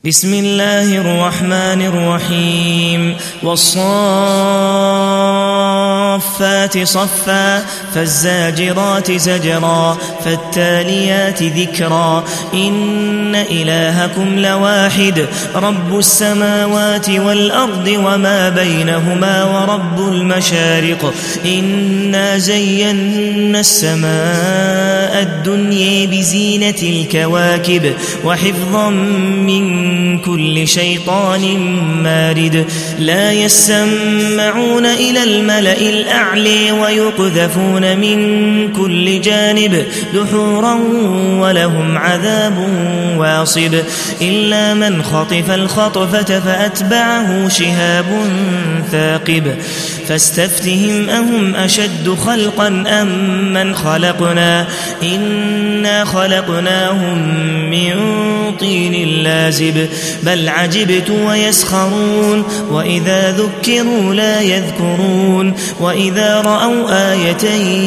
بسم الله الرحمن الرحيم والصافات صفا فالزاجرات زجرا فالتاليات ذكرا إن إلهكم لواحد رب السماوات والأرض وما بينهما ورب المشارق إنا زينا السماء الدنيا بزينة الكواكب وحفظا من كل شيطان مارد لا يسمعون إلى الملأ الأعلى ويقذفون من كل جانب دحورا ولهم عذاب واصب إلا من خطف الخطفة فأتبعه شهاب ثاقب فاستفتهم أهم أشد خلقا أم من خلقنا إنا خلقناهم من طين لازب بل عجبت ويسخرون وإذا ذكروا لا يذكرون وإذا رأوا آية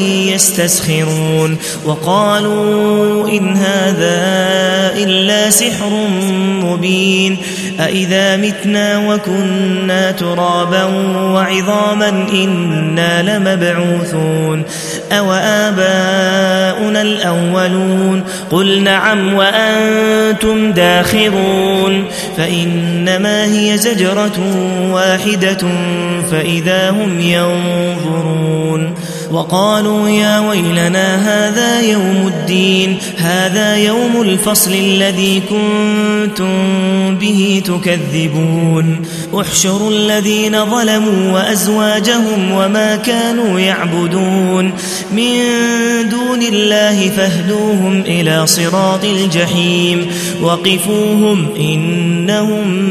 يستسخرون وقالوا إن هذا إلا سحر مبين أإذا متنا وكنا ترابا وعظاما إنا لمبعوثون أو آباؤنا الأولون قل نعم وأنتم داخرون فإنما هي زجرة واحدة فإذا هم ينظرون وقالوا يا ويلنا هذا يوم الدين هذا يوم الفصل الذي كنتم به تكذبون احشروا الذين ظلموا وأزواجهم وما كانوا يعبدون من دون الله فاهدوهم إلى صراط الجحيم وقفوهم إنهم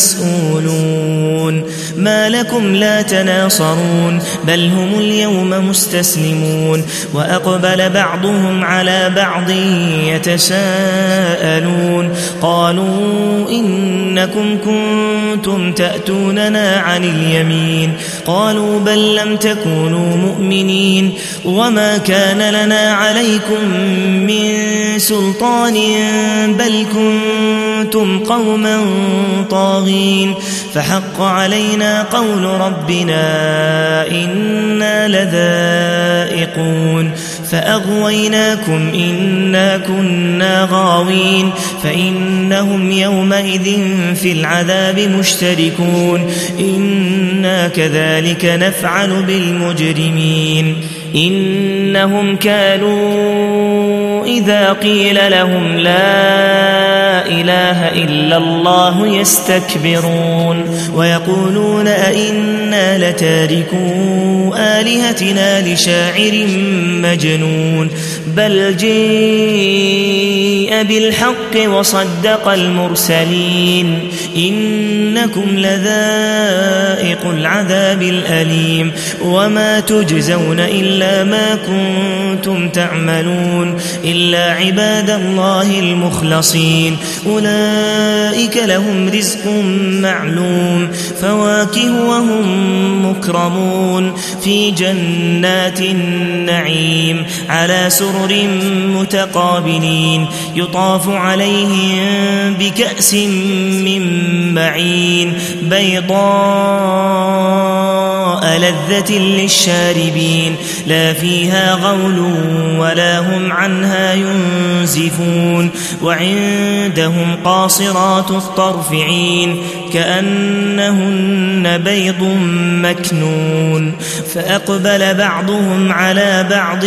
مسؤولون ما لكم لا تناصرون بل هم اليوم مستسلمون وأقبل بعضهم على بعض يتساءلون قالوا إنكم كنتم تأتوننا عن اليمين قالوا بل لم تكونوا مؤمنين وما كان لنا عليكم من سلطان بل كنتم قوما طاغين فحق علينا قول ربنا إنا لذائقون فأغويناكم إنا كنا غاوين فإنهم يومئذ في العذاب مشتركون إنا كذلك نفعل بالمجرمين إنهم كانوا إذا قيل لهم لا إله إلا الله يستكبرون ويقولون أئنا لتاركو آلهتنا لشاعر مجنون بل جيء بالحق وصدق المرسلين إنكم لذائق العذاب الأليم وما تجزون إلا ما كنتم تعملون إلا عباد الله المخلصين أولئك لهم رزق معلوم فواكه وهم مكرمون في جنات النعيم على سرر متقابلين يطاف عليهم بكأس من معين بيضاء لذة للشاربين لا فيها غول ولا هم عنها ينزفون وعندهم قاصرات الطرف عين كأنهن بيض مكنون فأقبل بعضهم على بعض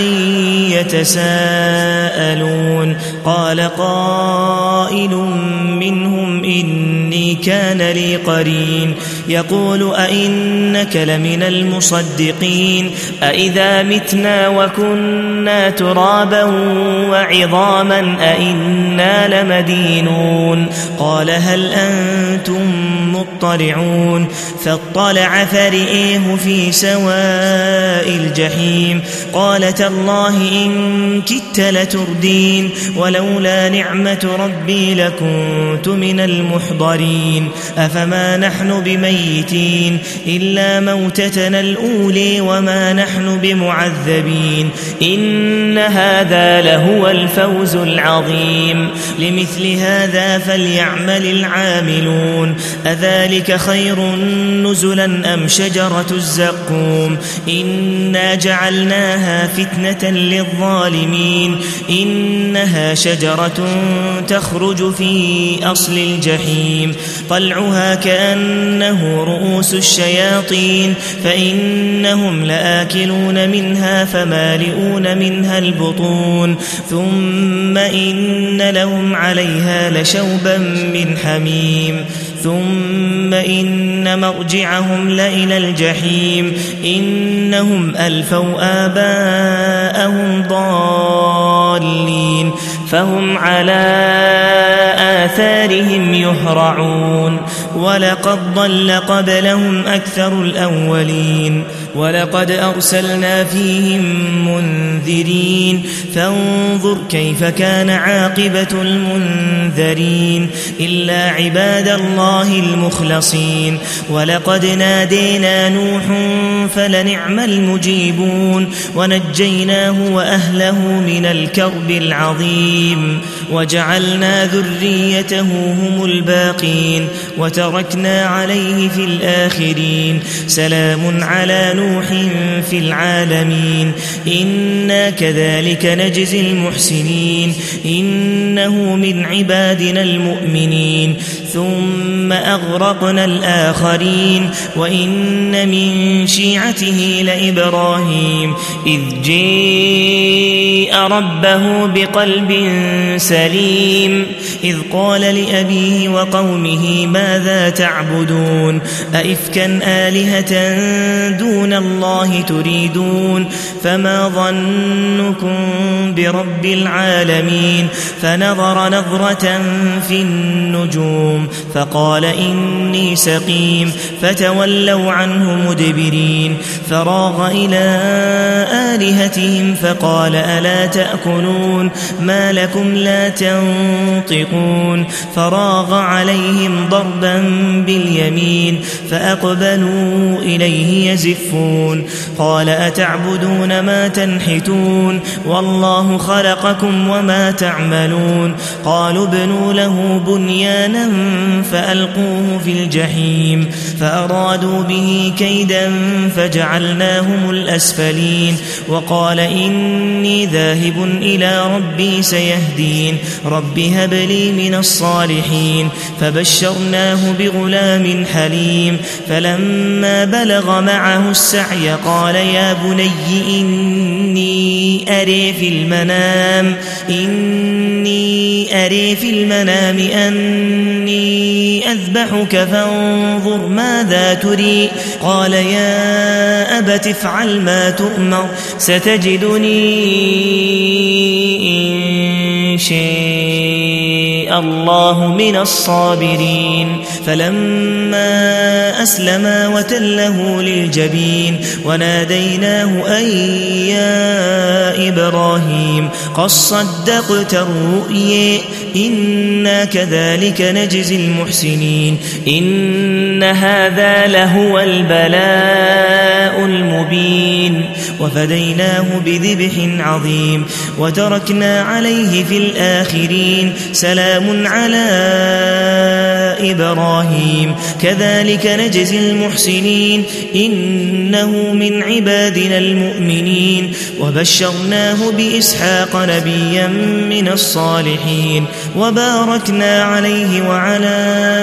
يتساءلون قال قائل منهم إني كان لي قرين يقول أئنك لمن المصدقين أئذا متنا وكنا ترابا وعظاما أئنا لمدينون قال هل أنتم مطلعون فاطلع فرئيه في سواء الجحيم قال تالله إن كدت لتردين ولولا نعمة ربي لكنت من المحضرين أفما نحن بميتين إلا موتة موتتنا الأولى وما نحن بمعذبين إن هذا لهو الفوز العظيم لمثل هذا فليعمل العاملون أذلك خير نزلا أم شجرة الزقوم إنا جعلناها فتنة للظالمين إنها شجرة تخرج في أصل الجحيم طلعها كأنه رؤوس الشياطين فإنهم لآكلون منها فمالئون منها البطون ثم إن لهم عليها لشوبا من حميم ثم إن مرجعهم لإلى الجحيم إنهم ألفوا آباءهم ضالين فهم على آثارهم يهرعون ولقد ضل قبلهم أكثر الأولين ولقد أرسلنا فيهم منذرين فانظر كيف كان عاقبة المنذرين إلا عباد الله المخلصين ولقد نادينا نوح فلنعم المجيبون ونجيناه وأهله من الكرب العظيم وجعلنا ذريته هم الباقين وتركنا عليه في الآخرين سلام على نوح في العالمين إنا كذلك نجزي المحسنين إنه من عبادنا المؤمنين ثم أغرقنا الآخرين وإن من شيعته لإبراهيم إذ جاء ربه بقلب سليم إذ قال لأبيه وقومه ماذا تعبدون أئفكا آلهة دون الله تريدون فما ظنكم برب العالمين فنظر نظرة في النجوم فقال إني سقيم فتولوا عنه مدبرين فراغ إلى آلهتهم فقال ألا تأكلون ما لكم لا تنطقون فراغ عليهم ضربا باليمين فأقبلوا إليه يزفون قال أتعبدون ما تنحتون والله خلقكم وما تعملون قالوا ابنوا له بنيانا فألقوه في الجحيم فأرادوا به كيدا فجعلناهم الأسفلين وقال إني ذاهب إلى ربي سيهدين رب هب لي من الصالحين فبشرناه بغلام حليم فلما بلغ معه السعي قال يا بني إني أري في المنام أني أذبحك فانظر ماذا تري قال يا أبت افعل ما تؤمر ستجدني إن شاء الله من الصابرين فلما أسلما وتله للجبين وناديناه أن يا إبراهيم قد صدقت الرؤيا إنا كذلك نجزي المحسنين إن هذا لهو البلاء المبين وفديناه بذبح عظيم وتركنا عليه في الآخرين سلام على إبراهيم كذلك نجزي المحسنين إنه من عبادنا المؤمنين وبشرناه بإسحاق نبيا من الصالحين وباركنا عليه وعلى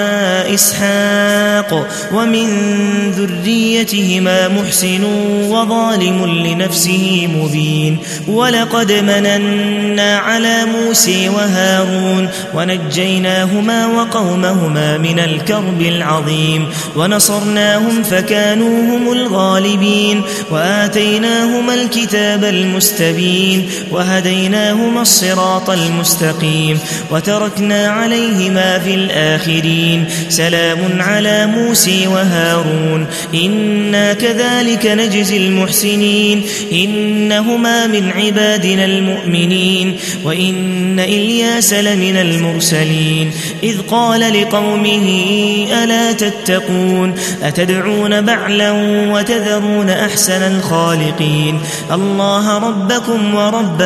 إسحاق ومن ذريتهما محسن وظالم لنفسه مبين ولقد مننا على موسى وهارون ونجيناهما وقومهما من الكرب العظيم ونصرناهم فكانوا هم الغالبين وآتيناهما الكتاب المستبين وهديناهما الصراط المستقيم وتركنا عليهما في الآخرين سلام على موسى وهارون إنا كذلك نجزي المحسنين إنهما من عبادنا المؤمنين وإن إلياس لمن المرسلين إذ قال لقومه ألا تتقون أتدعون بعلا وتذرون أحسن الخالقين الله ربكم ورب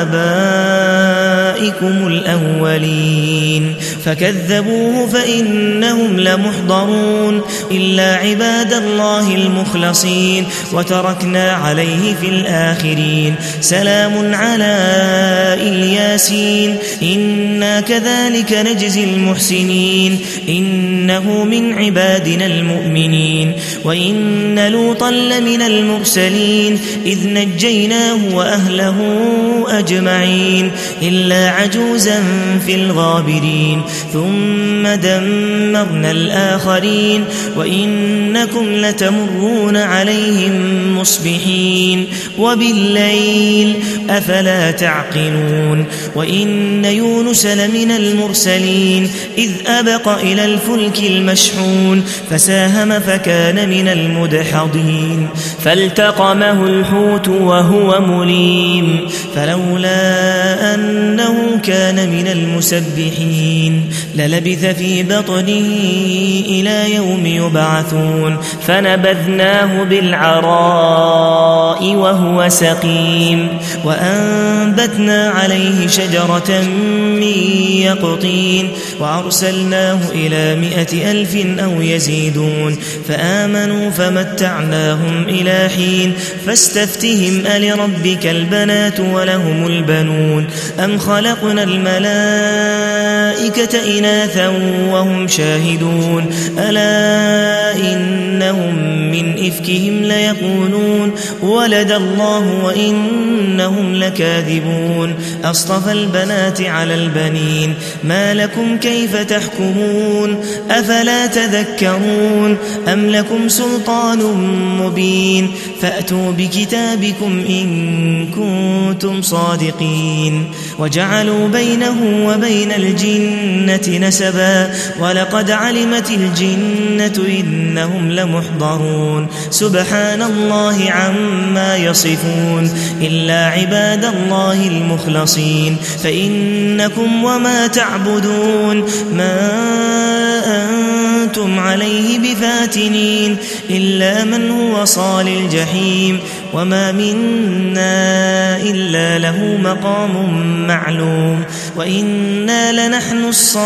آبائكم الأولين فكذبوه فإنهم لمحضرون إلا عباد الله المخلصين وتركنا عليه في الآخرين سلام على الياسين إنا كذلك نجزي المحسنين إنه من عبادنا المؤمنين وإن لوطا لمن المرسلين إذ نجيناه وأهله أجمعين إلا عجوزا في الغابرين ثم دمرنا الآخرين وإنكم لتمرون عليهم مصبحين وبالليل أفلا تعقلون وإن يونس لمن المرسلين إذ أبق إلى الفلك المشحون فساهم فكان من المدحضين فالتقمه الحوت وهو مليم فلولا أنه كان من المسبحين للبث في بطنه إلى يوم يبعثون فنبذناه بالعراء وهو سقيم وأنبتنا عليه شجرة من يقطين وأرسلناه إلى 100,000 أو يزيدون فآمنوا فمتعناهم إلى حين فاستفتهم ألربك البنات ولهم البنون أم خلقنا الملائكة إناثا وهم شاهدون ألا إنهم من إفكهم ليقولون ولد الله وإنهم لكاذبون أصطفى البنات على البنين ما لكم كيف تحكمون أفلا تذكرون أم لكم سلطان مبين فأتوا بكتابكم إن كنتم صادقين وجعلوا بينه وبين الجنة نسبا ولقد علمت الجنة إنهم لمحضرون سبحان الله عما يصفون إلا عباد الله المخلصين فإنكم وما تعبدون ما أنتم عليه بفاتنين إلا من هو صال الجحيم وما منا إلا له مقام معلوم وإنا لنحن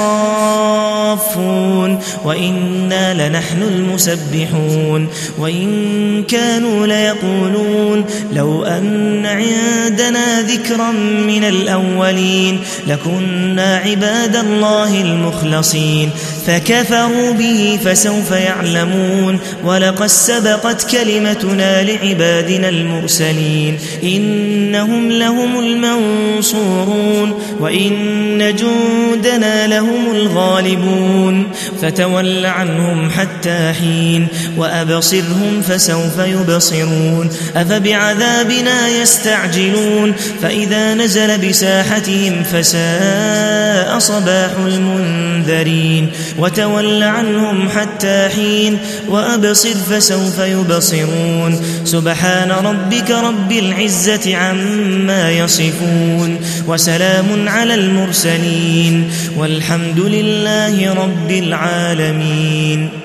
الصافون وإنا لنحن المسبحون وإن كانوا ليقولون لو أن عندنا ذكرا من الأولين لكنا عباد الله المخلصين فكفروا به فسوف يعلمون ولقد سبقت كلمتنا لعبادنا المرسلين إنهم لهم المنصورون وإن جندنا لهم الغالبون فتول عنهم حتى حين وأبصرهم فسوف يبصرون أفبعذابنا يستعجلون فإذا نزل بساحتهم فساء صباح المنذرين وتول عنهم حتى حين وأبصر فسوف يبصرون سبحان ربك رب العزة عما يصفون وسلام على المرسلين والحمد لله رب العالمين.